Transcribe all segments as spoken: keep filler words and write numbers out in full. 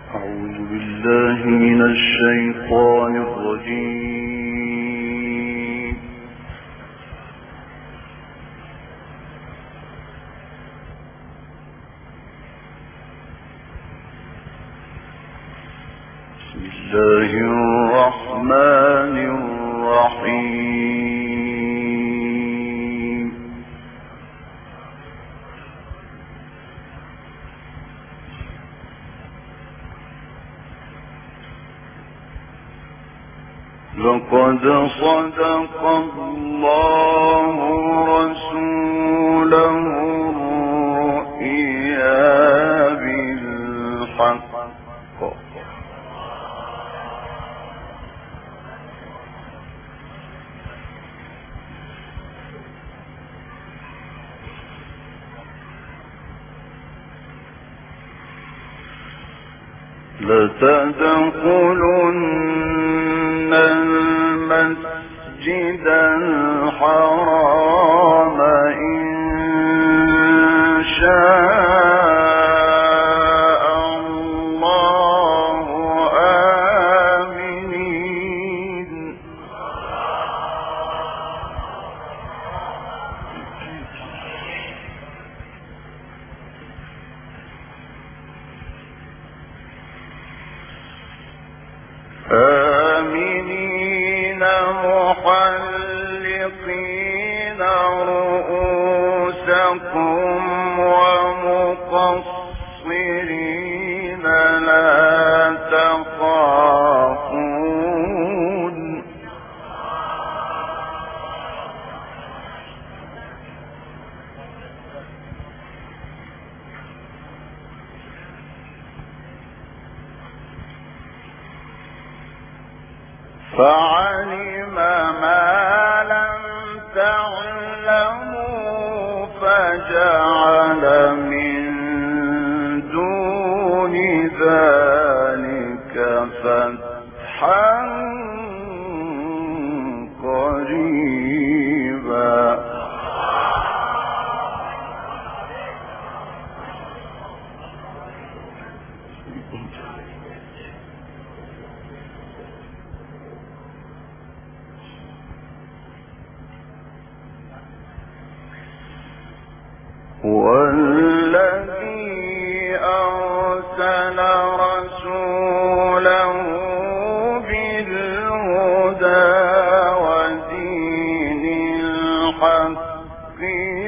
أعوذ بالله من الشيطان الرجيم. بسم الله الرحمن الرحيم. لقد صدق الله رسوله الرؤيا بالحق لتدخلن المسجد الحرام إن شاء الله آمنين. آمنين محلقين رؤوسكم ومقصرين لا تخافون. فعلم ما لم تعلموا فجعل من دون ذلك فتحا قريبا. والذي أرسل رسوله بالهدى ودين الحق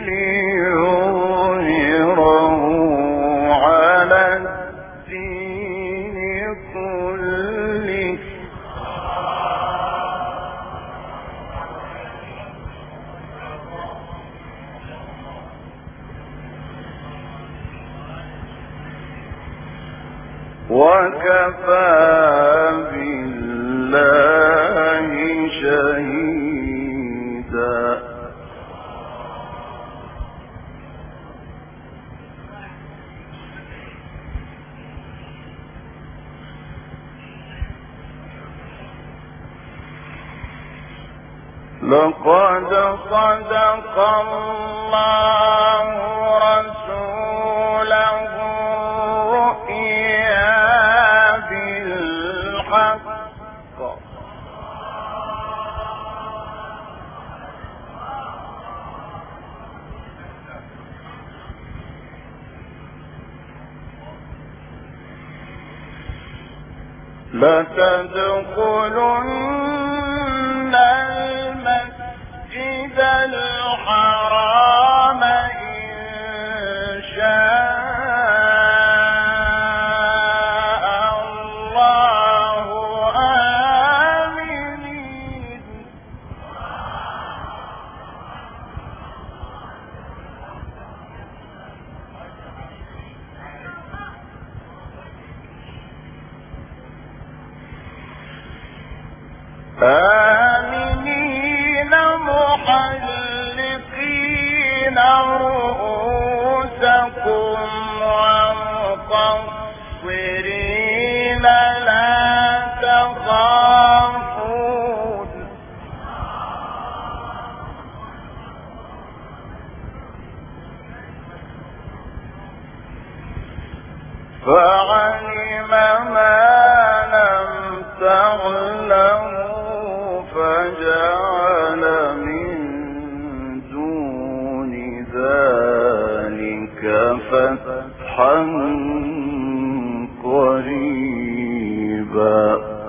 ليظهره على الدين كله وكفى بالله شهيدا. لقد صدق الله رسوله الرؤيا بالحق لتدخلن المسجد الحرام إن شاء الله آمنين. آمنين محلقين رؤوسكم ومقصرين لا تخافون. فعلم ما لم تعلموا فجعل من دون ذلك فتحا قريبا.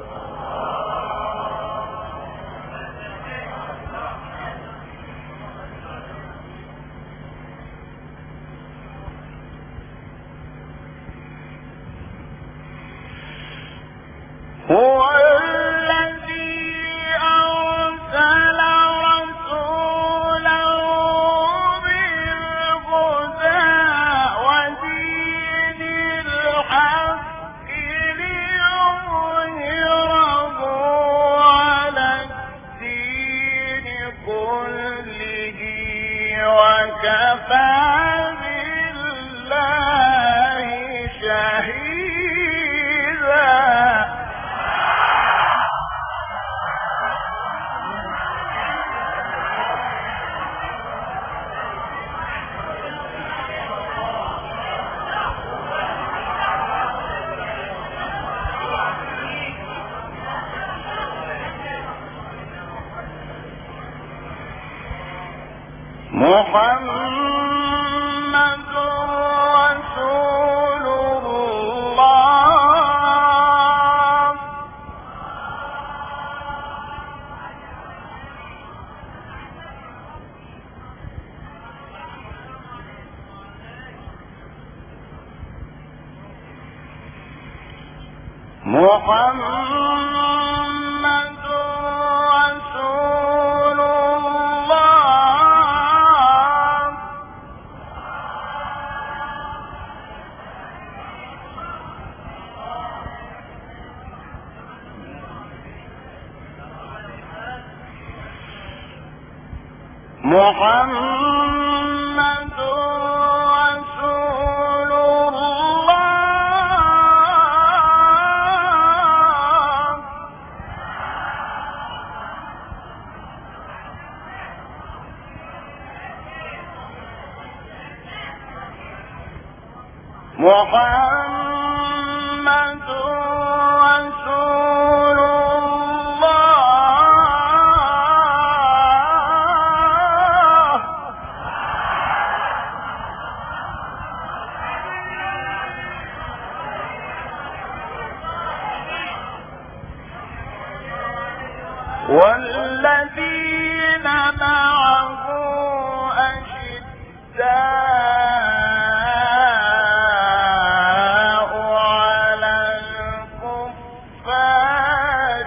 هو الذي أرسل رسوله بالهدى ودين الحق ليظهره على الدين كله وكفى بالله شهيدا. محمد رسول الله محمد رسول محمد رسول الله محمد رسول والذين معه أشداء على الكفار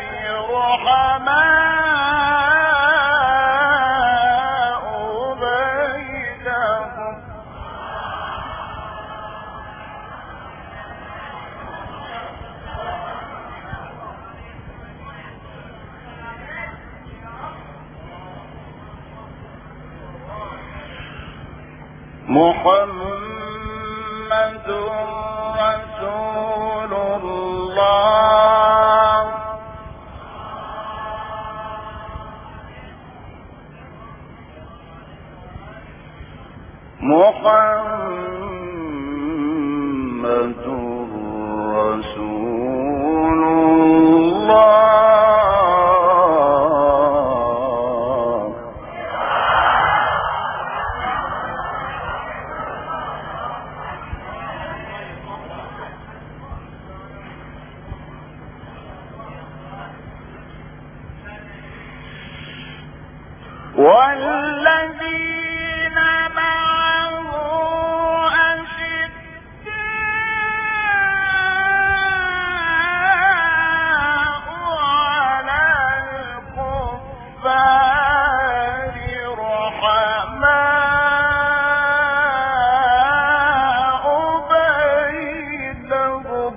رحماء بينهم محمد رسول الله محمد رسول الله والذين معه أشداء على الكفار رحماء بينهم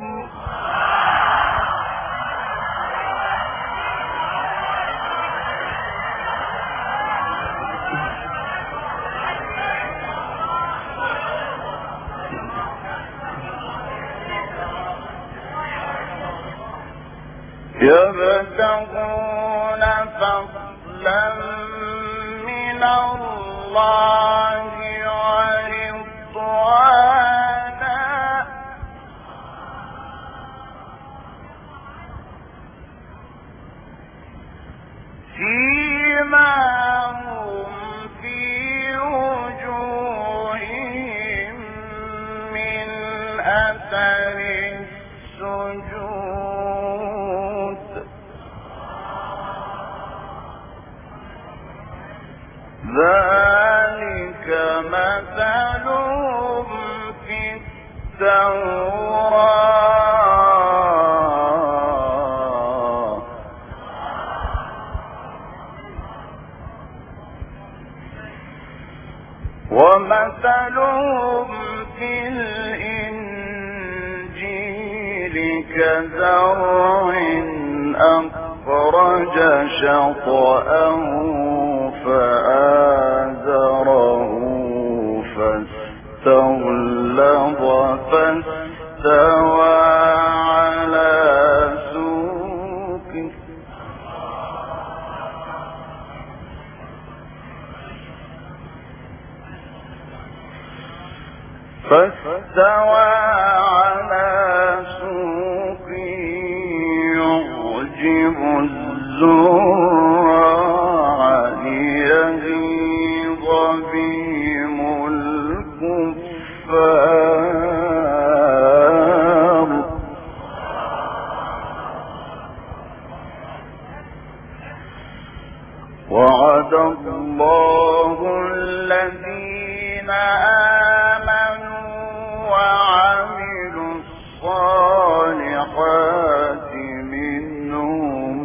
يبتغون فضلا من الله ورضوانا أثر السجود ذلك مثلهم في التوراة ومثلهم في الإنجيل كزرع أخرج شطأه فآزره فاستغلظ فاستوى على سوقه فاستوى على سوقه يعجب الزراع ليغيظ بهم الكفار وعد الله الذين آمنوا وعملوا الصالحات منهم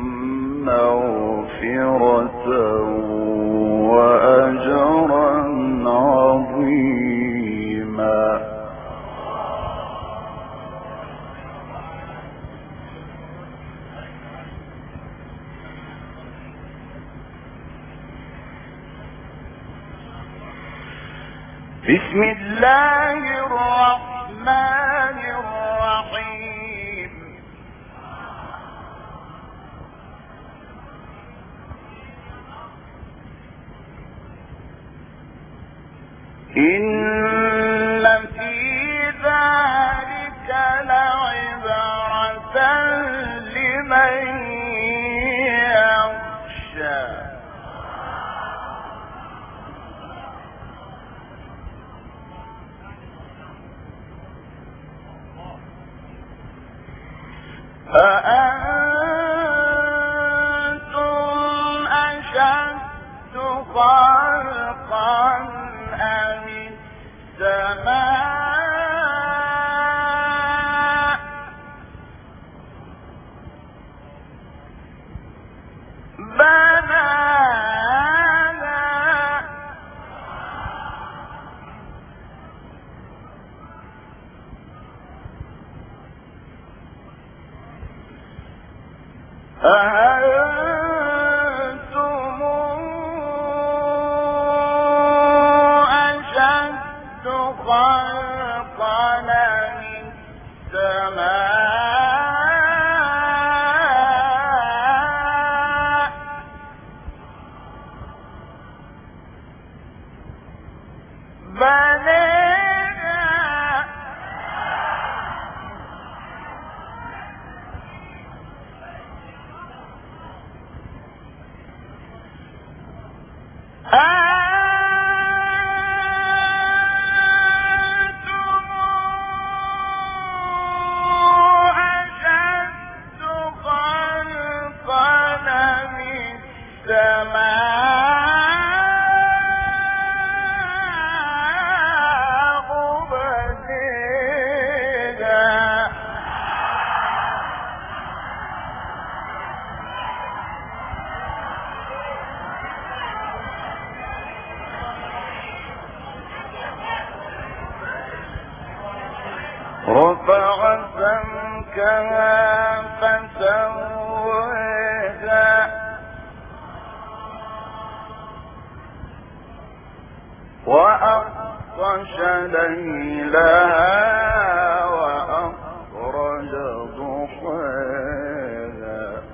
مغفرة وأجرا عظيما بسم الله الرحمن الرحيم إن في ذلك لعبرة لمن يخشى أأنتم أشد خلقا أم السماء بناها أأنتم أشد خلقا من السماء بنيها أنتم أشد خلقا من السماء بنيها رفع سمكها فسواها وأغطش ليلها وأخرج ضحاها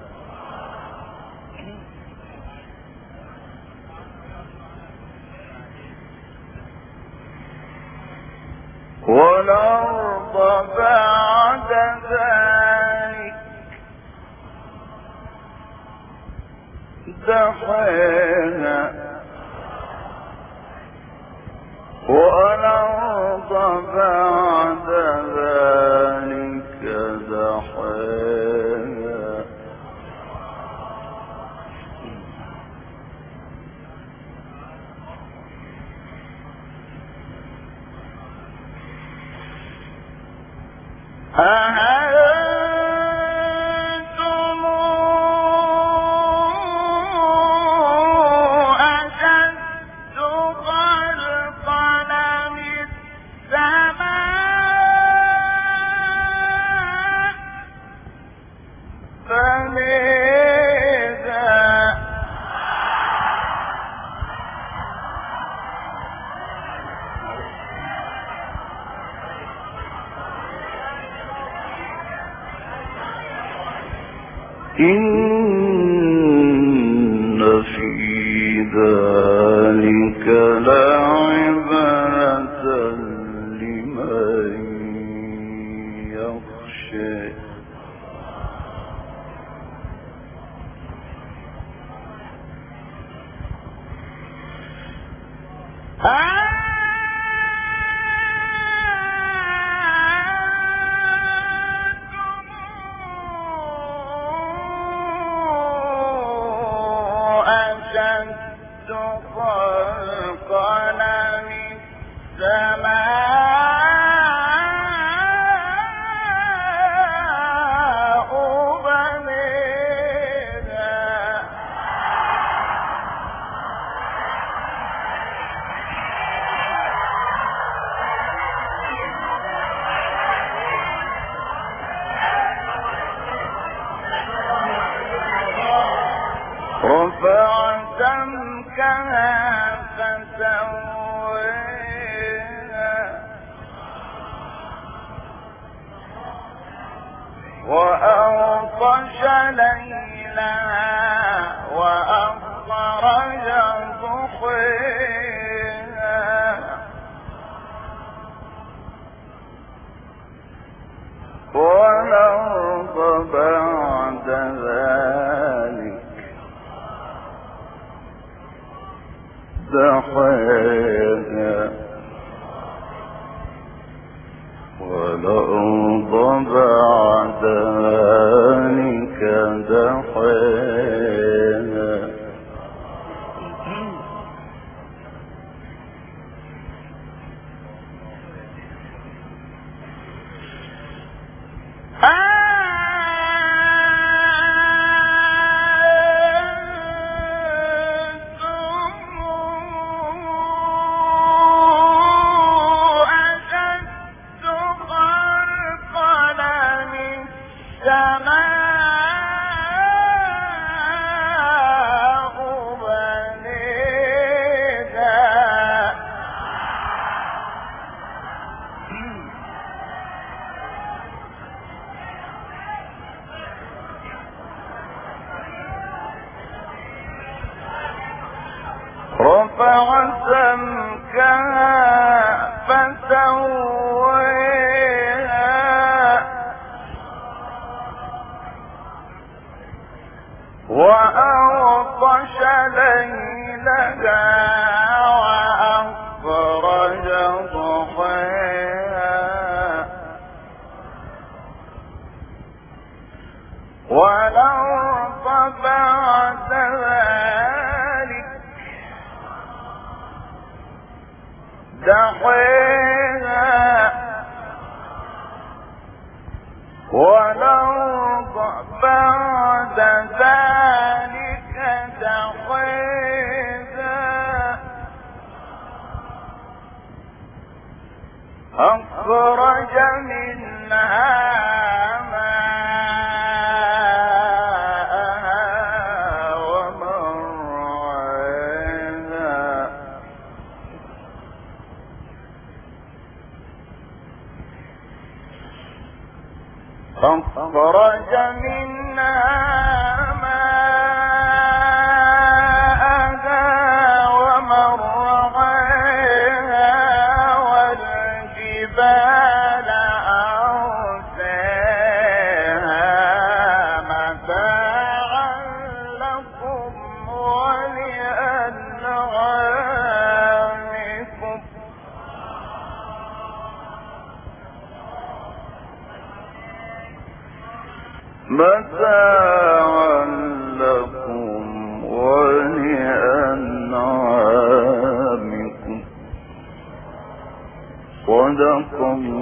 والأرض بعد ذلك دحاها والأرض بعد إن في ذلك لعبرة لمن يخشى رفع سمكها فسويها وأغطش ليلها وأخرج ضحيها والأرض بعد ذلك دحيها والأرض بعد ذلك دحيها رفع سمكها فسويها وأغطش ليلها وأخرج ضحيها والأرض بعد ذلك دحيها والأرض بعد ذلك دحيها أخرج منها فأخرج منها ماءها ومرعاها والجبال أرساها متاعا لكم ولأنعامكم متاعا لكم ولأنعامكم صدق الله